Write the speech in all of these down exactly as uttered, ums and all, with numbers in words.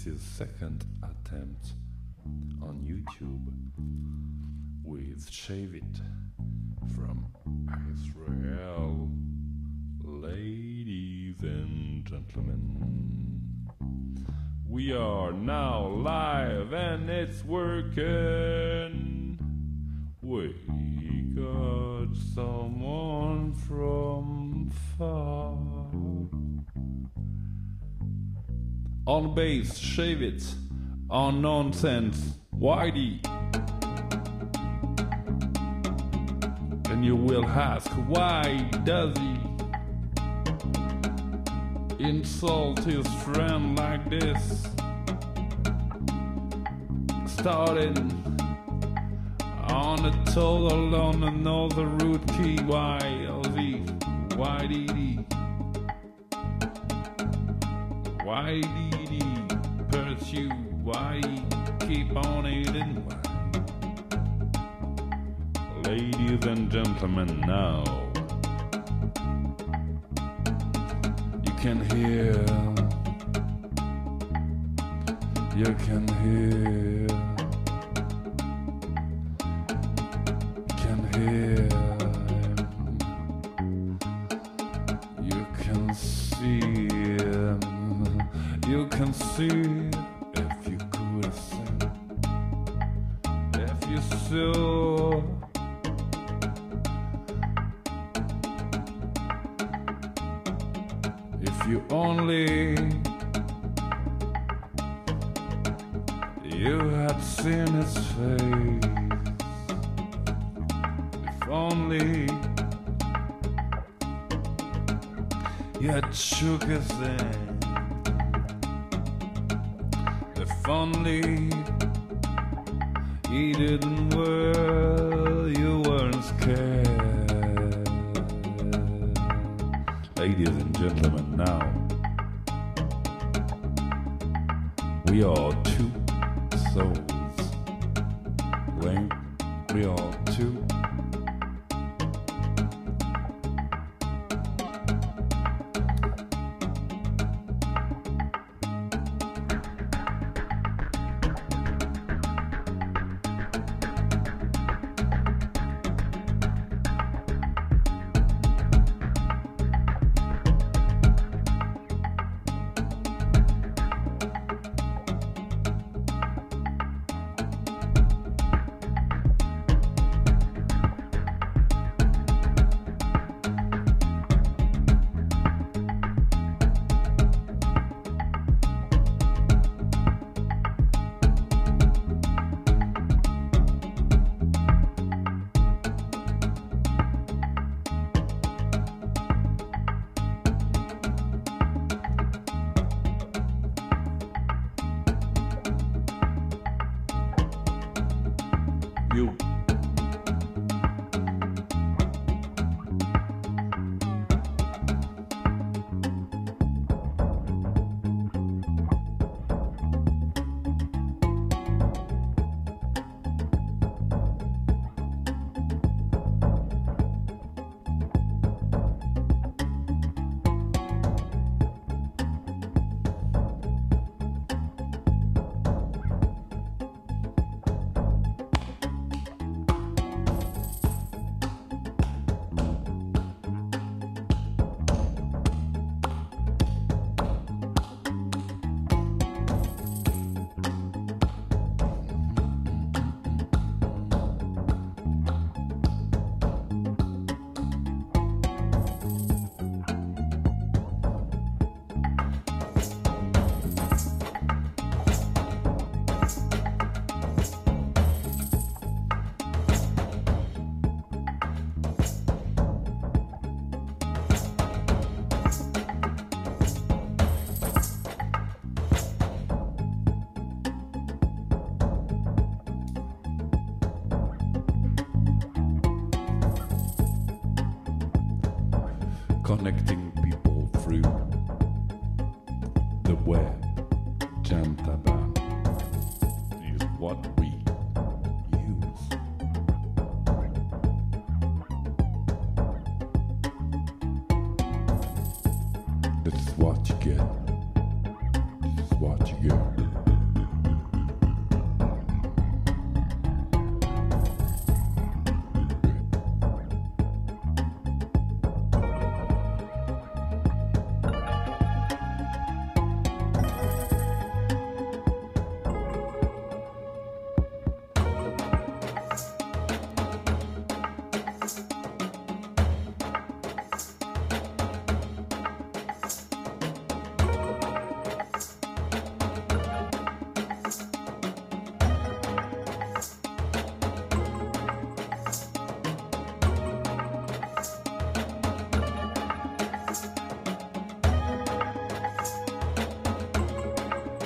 This is second attempt on YouTube with Shave It from Israel. Ladies and gentlemen, we are now live and it's working. We got someone from far. On bass, Shave It. On nonsense, Whitey. And you will ask, why does he insult his friend like this? Starting on a total on another root key, Y L Z, Y D D. Why did he pursue? Why keep on eating? Ladies and gentlemen, now you can hear, you can hear, can hear, you can see. You can see if you could see, if you saw. If you only, you had seen his face. If only you had shook his hand. If only he didn't well, you weren't scared. Ladies and gentlemen, now we are two souls. Link, we are two. You. Connecting people through the web, Jantaba is what we use. This is what you get. This is what you get.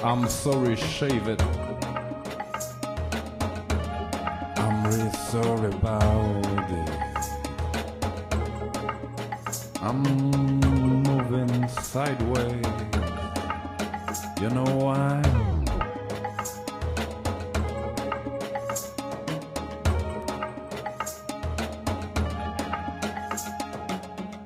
I'm sorry, shave it. I'm really sorry about it. I'm moving sideways. You know why?